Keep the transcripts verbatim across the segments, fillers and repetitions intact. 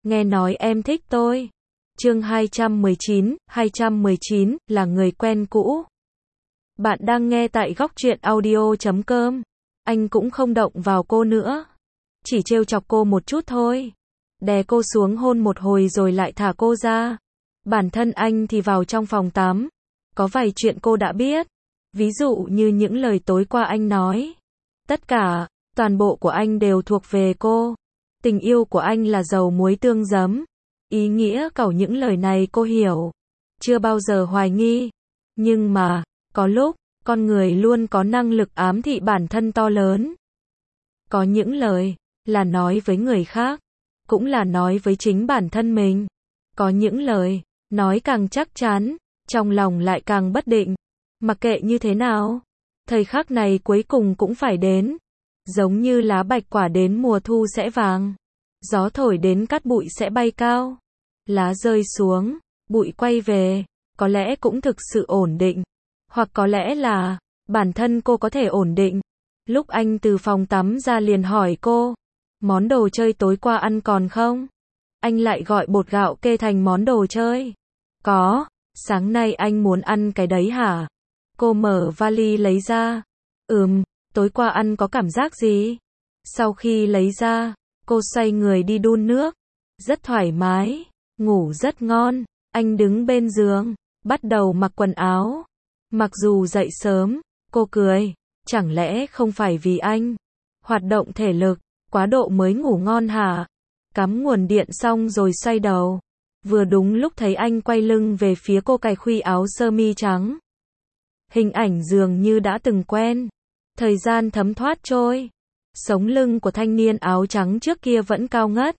nghe nói em thích tôi. Chương hai trăm mười chín, hai trăm mười chín, là người quen cũ. Bạn đang nghe tại góc truyện audio chấm com. Anh cũng không động vào cô nữa. Chỉ trêu chọc cô một chút thôi. Đè cô xuống hôn một hồi rồi lại thả cô ra. Bản thân anh thì vào trong phòng tắm. Có vài chuyện cô đã biết. Ví dụ như những lời tối qua anh nói. Tất cả, toàn bộ của anh đều thuộc về cô. Tình yêu của anh là dầu muối tương giấm. Ý nghĩa cẩu những lời này cô hiểu. Chưa bao giờ hoài nghi. Nhưng mà, có lúc, con người luôn có năng lực ám thị bản thân to lớn. Có những lời, là nói với người khác, cũng là nói với chính bản thân mình. Có những lời, nói càng chắc chắn, trong lòng lại càng bất định. Mặc kệ như thế nào, thời khắc này cuối cùng cũng phải đến. Giống như lá bạch quả đến mùa thu sẽ vàng. Gió thổi đến cát bụi sẽ bay cao. Lá rơi xuống, bụi quay về, có lẽ cũng thực sự ổn định. Hoặc có lẽ là, bản thân cô có thể ổn định. Lúc anh từ phòng tắm ra liền hỏi cô, món đồ chơi tối qua ăn còn không? Anh lại gọi bột gạo kê thành món đồ chơi. Có, sáng nay anh muốn ăn cái đấy hả? Cô mở vali lấy ra. Ừm, tối qua ăn có cảm giác gì? Sau khi lấy ra, cô xoay người đi đun nước. Rất thoải mái, ngủ rất ngon. Anh đứng bên giường, bắt đầu mặc quần áo. Mặc dù dậy sớm, cô cười. Chẳng lẽ không phải vì anh hoạt động thể lực, quá độ mới ngủ ngon hả? Cắm nguồn điện xong rồi xoay đầu. Vừa đúng lúc thấy anh quay lưng về phía cô cài khuy áo sơ mi trắng. Hình ảnh dường như đã từng quen. Thời gian thấm thoát trôi. Sống lưng của thanh niên áo trắng trước kia vẫn cao ngất.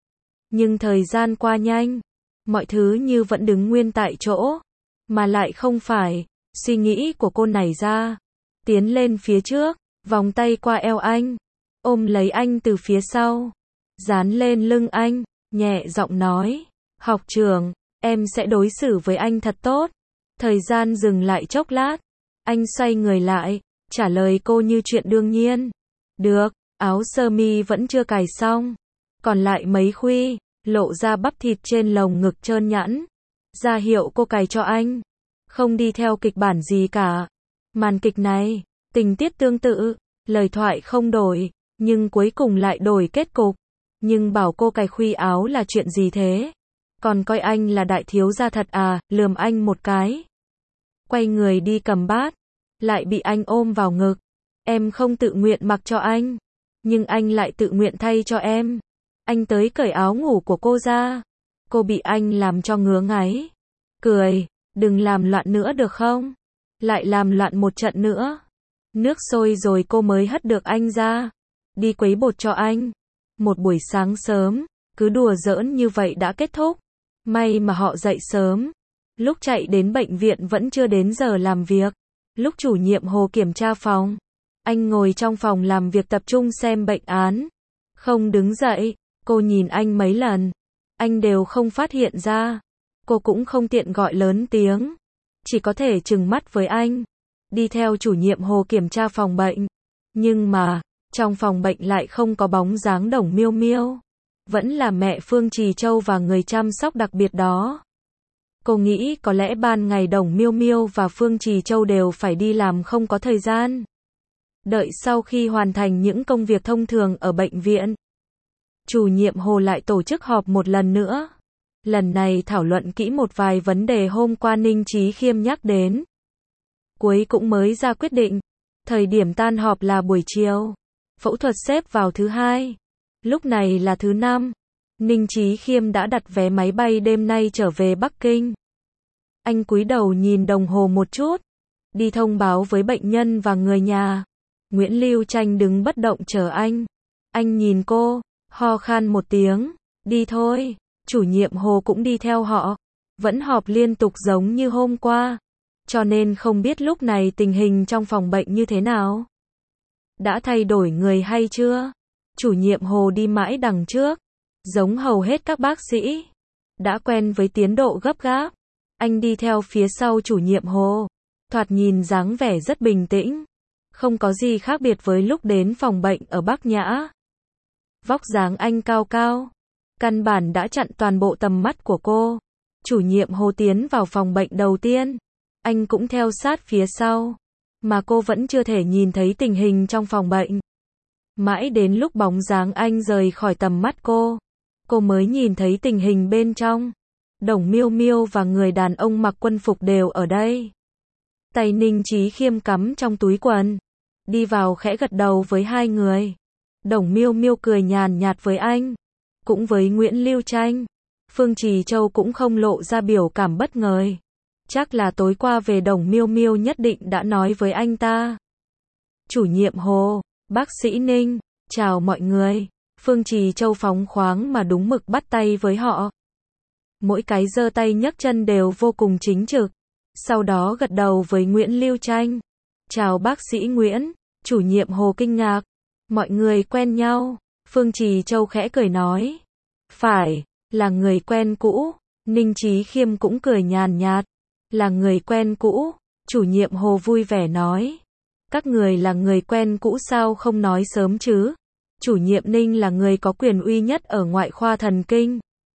Nhưng thời gian qua nhanh. Mọi thứ như vẫn đứng nguyên tại chỗ. Mà lại không phải. Suy nghĩ của cô nảy ra. Tiến lên phía trước. Vòng tay qua eo anh. Ôm lấy anh từ phía sau. Dán lên lưng anh. Nhẹ giọng nói. Học trưởng, em sẽ đối xử với anh thật tốt. Thời gian dừng lại chốc lát. Anh xoay người lại. Trả lời cô như chuyện đương nhiên. Được, áo sơ mi vẫn chưa cài xong. Còn lại mấy khuy, lộ ra bắp thịt trên lồng ngực trơn nhẵn. Ra hiệu cô cài cho anh. Không đi theo kịch bản gì cả. Màn kịch này, tình tiết tương tự, lời thoại không đổi, nhưng cuối cùng lại đổi kết cục. Nhưng bảo cô cài khuy áo là chuyện gì thế? Còn coi anh là đại thiếu gia thật à, lườm anh một cái. Quay người đi cầm bát, lại bị anh ôm vào ngực. Em không tự nguyện mặc cho anh, nhưng anh lại tự nguyện thay cho em. Anh tới cởi áo ngủ của cô ra. Cô bị anh làm cho ngứa ngáy. Cười, đừng làm loạn nữa được không? Lại làm loạn một trận nữa. Nước sôi rồi cô mới hất được anh ra. Đi quấy bột cho anh. Một buổi sáng sớm, cứ đùa giỡn như vậy đã kết thúc. May mà họ dậy sớm. Lúc chạy đến bệnh viện vẫn chưa đến giờ làm việc. Lúc chủ nhiệm Hồ kiểm tra phòng, anh ngồi trong phòng làm việc tập trung xem bệnh án. Không đứng dậy, cô nhìn anh mấy lần. Anh đều không phát hiện ra. Cô cũng không tiện gọi lớn tiếng. Chỉ có thể trừng mắt với anh. Đi theo chủ nhiệm Hồ kiểm tra phòng bệnh. Nhưng mà, trong phòng bệnh lại không có bóng dáng Đồng Miêu Miêu. Vẫn là mẹ Phương Trì Châu và người chăm sóc đặc biệt đó. Cô nghĩ có lẽ ban ngày Đồng Miêu Miêu và Phương Trì Châu đều phải đi làm không có thời gian. Đợi sau khi hoàn thành những công việc thông thường ở bệnh viện, chủ nhiệm Hồ lại tổ chức họp một lần nữa. Lần này thảo luận kỹ một vài vấn đề hôm qua Ninh Chí Khiêm nhắc đến. Cuối cũng mới ra quyết định. Thời điểm tan họp là buổi chiều. Phẫu thuật xếp vào thứ hai. Lúc này là thứ năm. Ninh Chí Khiêm đã đặt vé máy bay đêm nay trở về Bắc Kinh. Anh cúi đầu nhìn đồng hồ một chút. Đi thông báo với bệnh nhân và người nhà. Nguyễn Lưu Tranh đứng bất động chờ anh. Anh nhìn cô, ho khan một tiếng. Đi thôi. Chủ nhiệm Hồ cũng đi theo họ. Vẫn họp liên tục giống như hôm qua. Cho nên không biết lúc này tình hình trong phòng bệnh như thế nào. Đã thay đổi người hay chưa? Chủ nhiệm Hồ đi mãi đằng trước. Giống hầu hết các bác sĩ. Đã quen với tiến độ gấp gáp. Anh đi theo phía sau chủ nhiệm Hồ. Thoạt nhìn dáng vẻ rất bình tĩnh. Không có gì khác biệt với lúc đến phòng bệnh ở Bắc Nhã. Vóc dáng anh cao cao. căn bản đã chặn toàn bộ tầm mắt của cô. Chủ nhiệm Hồ tiến vào phòng bệnh đầu tiên, anh cũng theo sát phía sau, mà cô vẫn chưa thể nhìn thấy tình hình trong phòng bệnh. Mãi đến lúc bóng dáng anh rời khỏi tầm mắt cô, cô mới nhìn thấy tình hình bên trong. Đồng Miêu Miêu và người đàn ông mặc quân phục đều ở đây. Tay Ninh Chí Khiêm cắm trong túi quần, đi vào khẽ gật đầu với hai người. Đồng Miêu Miêu cười nhàn nhạt với anh, cũng với Nguyễn Lưu Tranh. Phương Trì Châu cũng không lộ ra biểu cảm bất ngờ. Chắc là tối qua về Đồng Miêu Miêu nhất định đã nói với anh ta. Chủ nhiệm Hồ, bác sĩ Ninh, chào mọi người. Phương Trì Châu phóng khoáng mà đúng mực bắt tay với họ. Mỗi cái giơ tay nhấc chân đều vô cùng chính trực. Sau đó gật đầu với Nguyễn Lưu Tranh. Chào bác sĩ Nguyễn. Chủ nhiệm Hồ kinh ngạc. Mọi người quen nhau. Phương Trì Châu khẽ cười nói. Phải, là người quen cũ. Ninh Chí Khiêm cũng cười nhàn nhạt. Là người quen cũ. Chủ nhiệm Hồ vui vẻ nói. Các người là người quen cũ sao không nói sớm chứ? Chủ nhiệm Ninh là người có quyền uy nhất ở ngoại khoa thần kinh.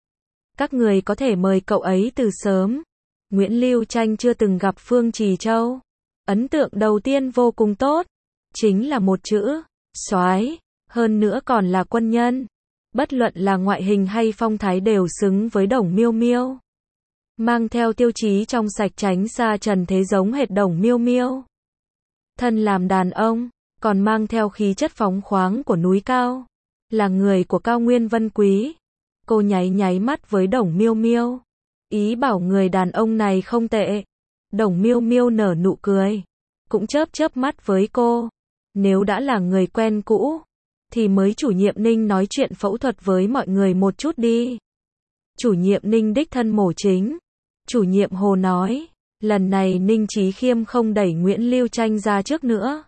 Các người có thể mời cậu ấy từ sớm. Nguyễn Lưu Tranh chưa từng gặp Phương Trì Châu. Ấn tượng đầu tiên vô cùng tốt. Chính là một chữ, soái. Hơn nữa còn là quân nhân. Bất luận là ngoại hình hay phong thái đều xứng với Đồng Miêu Miêu. Mang theo tiêu chí trong sạch tránh xa trần thế giống hệt Đồng Miêu Miêu. Thân làm đàn ông, còn mang theo khí chất phóng khoáng của núi cao. Là người của cao nguyên vân quý. Cô nháy nháy mắt với Đồng Miêu Miêu. Ý bảo người đàn ông này không tệ. Đồng Miêu Miêu nở nụ cười. Cũng chớp chớp mắt với cô. Nếu đã là người quen cũ, thì mới chủ nhiệm Ninh nói chuyện phẫu thuật với mọi người một chút đi. Chủ nhiệm Ninh đích thân mổ chính. Chủ nhiệm Hồ nói. Lần này Ninh Chí Khiêm không đẩy Nguyễn Lưu Tranh ra trước nữa.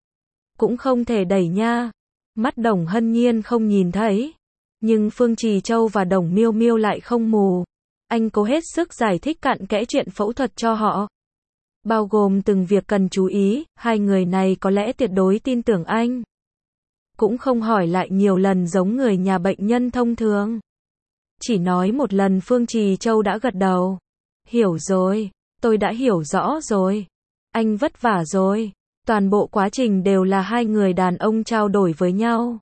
Cũng không thể đẩy nha. Mắt Đồng Hân Nhiên không nhìn thấy. Nhưng Phương Trì Châu và Đồng Miêu Miêu lại không mù. Anh cố hết sức giải thích cặn kẽ chuyện phẫu thuật cho họ. Bao gồm từng việc cần chú ý, hai người này có lẽ tuyệt đối tin tưởng anh. Cũng không hỏi lại nhiều lần giống người nhà bệnh nhân thông thường. Chỉ nói một lần Phương Trì Châu đã gật đầu. Hiểu rồi, tôi đã hiểu rõ rồi. Anh vất vả rồi. Toàn bộ quá trình đều là hai người đàn ông trao đổi với nhau.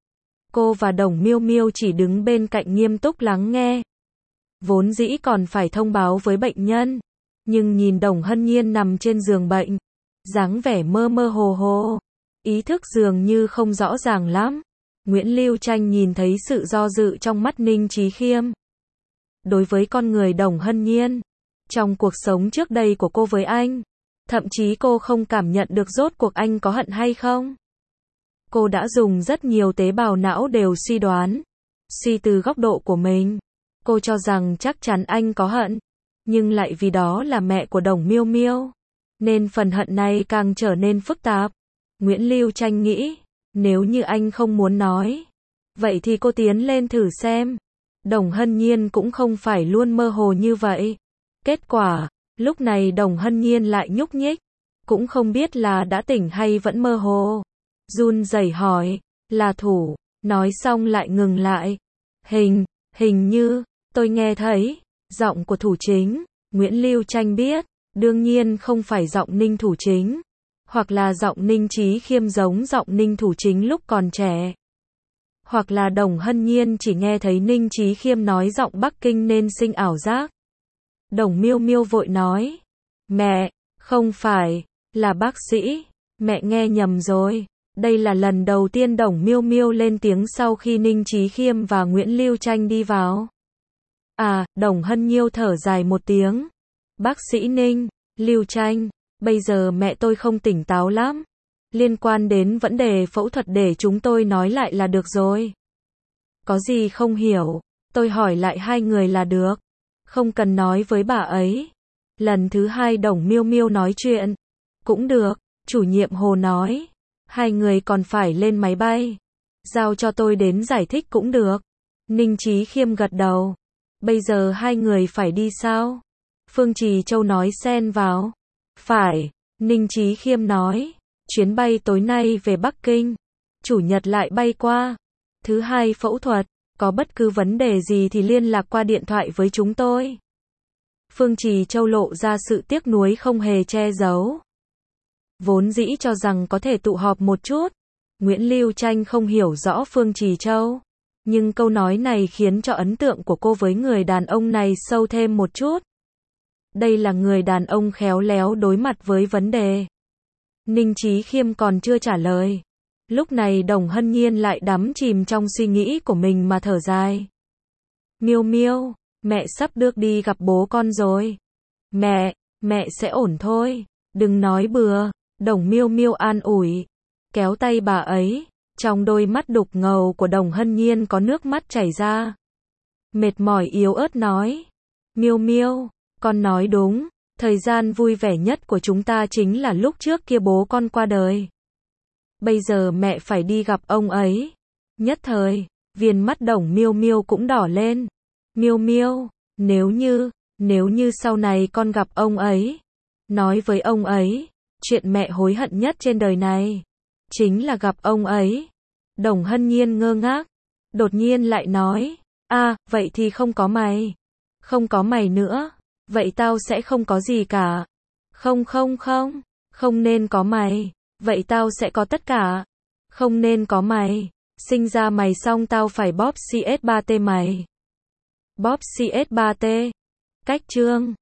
Cô và Đồng Miêu Miêu chỉ đứng bên cạnh nghiêm túc lắng nghe. Vốn dĩ còn phải thông báo với bệnh nhân. Nhưng nhìn Đồng Hân Nhiên nằm trên giường bệnh. Dáng vẻ mơ mơ hồ hồ. Ý thức dường như không rõ ràng lắm. Nguyễn Lưu Tranh nhìn thấy sự do dự trong mắt Ninh Chí Khiêm. Đối với con người Đồng Hân Nhiên. Trong cuộc sống trước đây của cô với anh. Thậm chí cô không cảm nhận được rốt cuộc anh có hận hay không. Cô đã dùng rất nhiều tế bào não đều suy đoán. Suy từ góc độ của mình. Cô cho rằng chắc chắn anh có hận. Nhưng lại vì đó là mẹ của Đồng Miêu Miêu. Nên phần hận này càng trở nên phức tạp. Nguyễn Lưu Tranh nghĩ. Nếu như anh không muốn nói. Vậy thì cô tiến lên thử xem. Đồng Hân Nhiên cũng không phải luôn mơ hồ như vậy. Kết quả, lúc này Đồng Hân Nhiên lại nhúc nhích. Cũng không biết là đã tỉnh hay vẫn mơ hồ. Run rẩy hỏi. Là Thủ. Nói xong lại ngừng lại. Hình, hình như, tôi nghe thấy. Giọng của Thủ Chính. Nguyễn Lưu Tranh biết. Đương nhiên không phải giọng Ninh Thủ Chính. Hoặc là giọng Ninh Chí Khiêm giống giọng Ninh Thủ Chính lúc còn trẻ. Hoặc là Đồng Hân Nhiên chỉ nghe thấy Ninh Chí Khiêm nói giọng Bắc Kinh nên sinh ảo giác. Đồng Miêu Miêu vội nói. Mẹ, không phải, là bác sĩ. Mẹ nghe nhầm rồi. Đây là lần đầu tiên Đồng Miêu Miêu lên tiếng sau khi Ninh Chí Khiêm và Nguyễn Lưu Tranh đi vào. À, Đồng Hân Nhiêu thở dài một tiếng. Bác sĩ Ninh, Lưu Tranh, bây giờ mẹ tôi không tỉnh táo lắm. Liên quan đến vấn đề phẫu thuật để chúng tôi nói lại là được rồi. Có gì không hiểu, tôi hỏi lại hai người là được. Không cần nói với bà ấy. Lần thứ hai Đồng Miêu Miêu nói chuyện. Cũng được, chủ nhiệm Hồ nói. Hai người còn phải lên máy bay. Giao cho tôi đến giải thích cũng được. Ninh Chí Khiêm gật đầu. Bây giờ hai người phải đi sao? Phương Trì Châu nói xen vào. Phải, Ninh Chí Khiêm nói. Chuyến bay tối nay về Bắc Kinh. Chủ nhật lại bay qua. Thứ hai phẫu thuật. Có bất cứ vấn đề gì thì liên lạc qua điện thoại với chúng tôi. Phương Trì Châu lộ ra sự tiếc nuối không hề che giấu. Vốn dĩ cho rằng có thể tụ họp một chút. Nguyễn Lưu Tranh không hiểu rõ Phương Trì Châu. Nhưng câu nói này khiến cho ấn tượng của cô với người đàn ông này sâu thêm một chút. Đây là người đàn ông khéo léo đối mặt với vấn đề. Ninh Chí Khiêm còn chưa trả lời. Lúc này Đồng Hân Nhiên lại đắm chìm trong suy nghĩ của mình mà thở dài. Miêu Miêu, mẹ sắp được đi gặp bố con rồi. Mẹ, mẹ sẽ ổn thôi. Đừng nói bừa. Đồng Miêu Miêu an ủi. Kéo tay bà ấy. Trong đôi mắt đục ngầu của Đồng Hân Nhiên có nước mắt chảy ra. Mệt mỏi yếu ớt nói. Miêu Miêu, con nói đúng. Thời gian vui vẻ nhất của chúng ta chính là lúc trước kia bố con qua đời. Bây giờ mẹ phải đi gặp ông ấy. Nhất thời, viền mắt Đồng Miêu Miêu cũng đỏ lên. Miêu Miêu, nếu như, nếu như sau này con gặp ông ấy, nói với ông ấy, chuyện mẹ hối hận nhất trên đời này, chính là gặp ông ấy. Đồng Hân Nhiên ngơ ngác, đột nhiên lại nói, à, vậy thì không có mày. Không có mày nữa, vậy tao sẽ không có gì cả. Không không không, không nên có mày, vậy tao sẽ có tất cả. Không nên có mày, sinh ra mày xong tao phải bóp xê ét ba tê mày. Bóp xê ét ba tê. Cách chương